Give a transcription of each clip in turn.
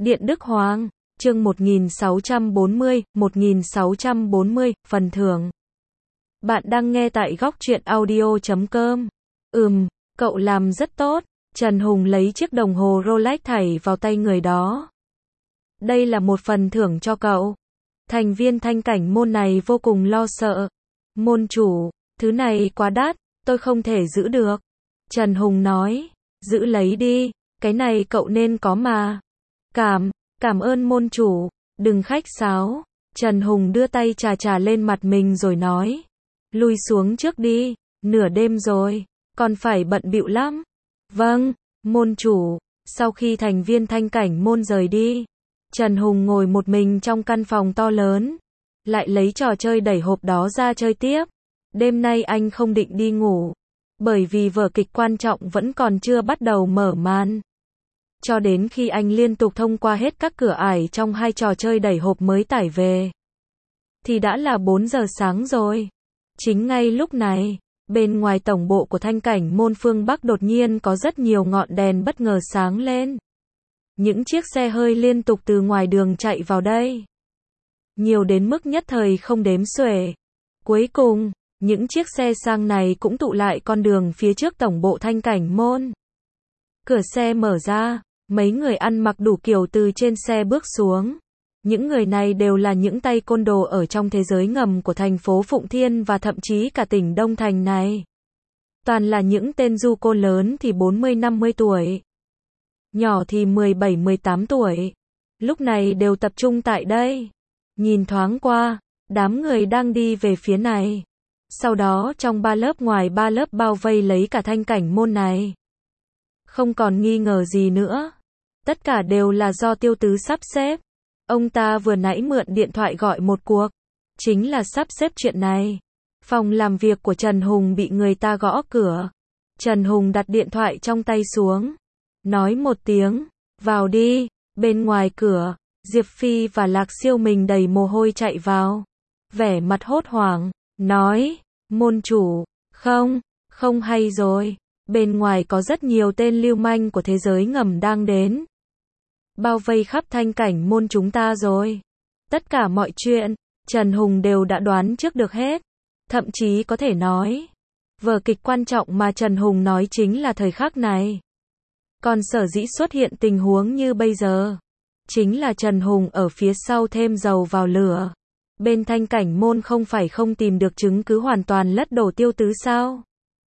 Điện Đức Hoàng, chương 1640, phần thưởng. Bạn đang nghe tại góc truyện audio.com. Cậu làm rất tốt. Trần Hùng lấy chiếc đồng hồ Rolex thảy vào tay người đó. Đây là một phần thưởng cho cậu. Thành viên thanh cảnh môn này vô cùng lo sợ. Môn chủ, thứ này quá đắt, tôi không thể giữ được. Trần Hùng nói, giữ lấy đi, cái này cậu nên có mà. Cảm ơn môn chủ, đừng khách sáo. Trần Hùng đưa tay chà lên mặt mình rồi nói, lui xuống trước đi, nửa đêm rồi, còn phải bận bịu lắm. Vâng, môn chủ. Sau khi thành viên thanh cảnh môn rời đi, Trần Hùng ngồi một mình trong căn phòng to lớn, lại lấy trò chơi đẩy hộp đó ra chơi tiếp. Đêm nay anh không định đi ngủ, bởi vì vở kịch quan trọng vẫn còn chưa bắt đầu mở màn. Cho đến khi anh liên tục thông qua hết các cửa ải trong hai trò chơi đẩy hộp mới tải về, thì đã là 4 giờ sáng rồi. Chính ngay lúc này, bên ngoài tổng bộ của thanh cảnh môn phương Bắc đột nhiên có rất nhiều ngọn đèn bất ngờ sáng lên. Những chiếc xe hơi liên tục từ ngoài đường chạy vào đây. Nhiều đến mức nhất thời không đếm xuể. Cuối cùng, những chiếc xe sang này cũng tụ lại con đường phía trước tổng bộ thanh cảnh môn. Cửa xe mở ra, mấy người ăn mặc đủ kiểu từ trên xe bước xuống. Những người này đều là những tay côn đồ ở trong thế giới ngầm của thành phố Phụng Thiên và thậm chí cả tỉnh Đông Thành này. Toàn là những tên du côn lớn thì 40-50 tuổi. Nhỏ thì 17-18 tuổi. Lúc này đều tập trung tại đây. Nhìn thoáng qua, đám người đang đi về phía này. Sau đó trong 3 lớp ngoài 3 lớp bao vây lấy cả thanh cảnh môn này. Không còn nghi ngờ gì nữa. Tất cả đều là do Tiêu Tứ sắp xếp. Ông ta vừa nãy mượn điện thoại gọi một cuộc. Chính là sắp xếp chuyện này. Phòng làm việc của Trần Hùng bị người ta gõ cửa. Trần Hùng đặt điện thoại trong tay xuống. Nói một tiếng, vào đi. Bên ngoài cửa, Diệp Phi và Lạc Siêu mình đầy mồ hôi chạy vào. Vẻ mặt hốt hoảng, nói, môn chủ, không hay rồi. Bên ngoài có rất nhiều tên lưu manh của thế giới ngầm đang đến. Bao vây khắp thanh cảnh môn chúng ta rồi. Tất cả mọi chuyện, Trần Hùng đều đã đoán trước được hết. Thậm chí có thể nói, vở kịch quan trọng mà Trần Hùng nói chính là thời khắc này. Còn sở dĩ xuất hiện tình huống như bây giờ, chính là Trần Hùng ở phía sau thêm dầu vào lửa. Bên thanh cảnh môn không phải không tìm được chứng cứ hoàn toàn lật đổ Tiêu Tứ sao?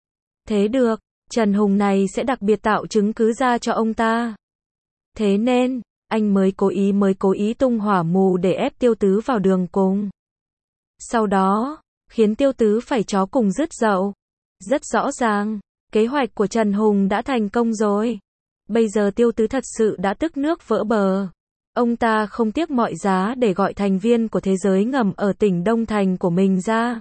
Thế được, Trần Hùng này sẽ đặc biệt tạo chứng cứ ra cho ông ta. Thế nên, anh mới cố ý tung hỏa mù để ép Tiêu Tứ vào đường cùng. Sau đó, khiến Tiêu Tứ phải chó cùng rứt dậu. Rất rõ ràng, kế hoạch của Trần Hùng đã thành công rồi. Bây giờ Tiêu Tứ thật sự đã tức nước vỡ bờ. Ông ta không tiếc mọi giá để gọi thành viên của thế giới ngầm ở tỉnh Đông Thành của mình ra.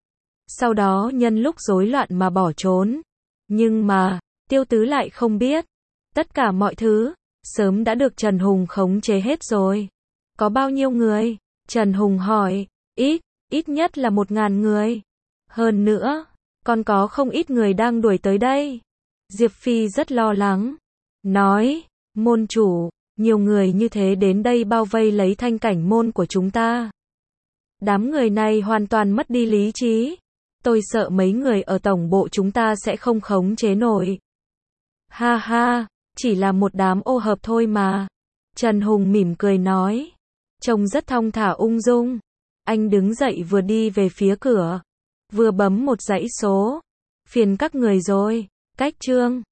Sau đó nhân lúc rối loạn mà bỏ trốn. Nhưng mà, Tiêu Tứ lại không biết. Tất cả mọi thứ, sớm đã được Trần Hùng khống chế hết rồi. Có bao nhiêu người? Trần Hùng hỏi. Ít nhất là 1000 người. Hơn nữa, còn có không ít người đang đuổi tới đây. Diệp Phi rất lo lắng. Nói, môn chủ, nhiều người như thế đến đây bao vây lấy thanh cảnh môn của chúng ta. Đám người này hoàn toàn mất đi lý trí. Tôi sợ mấy người ở tổng bộ chúng ta sẽ không khống chế nổi. Ha ha, chỉ là một đám ô hợp thôi mà. Trần Hùng mỉm cười nói. Trông rất thong thả ung dung. Anh đứng dậy vừa đi về phía cửa, vừa bấm một dãy số. Phiền các người rồi, cách chương.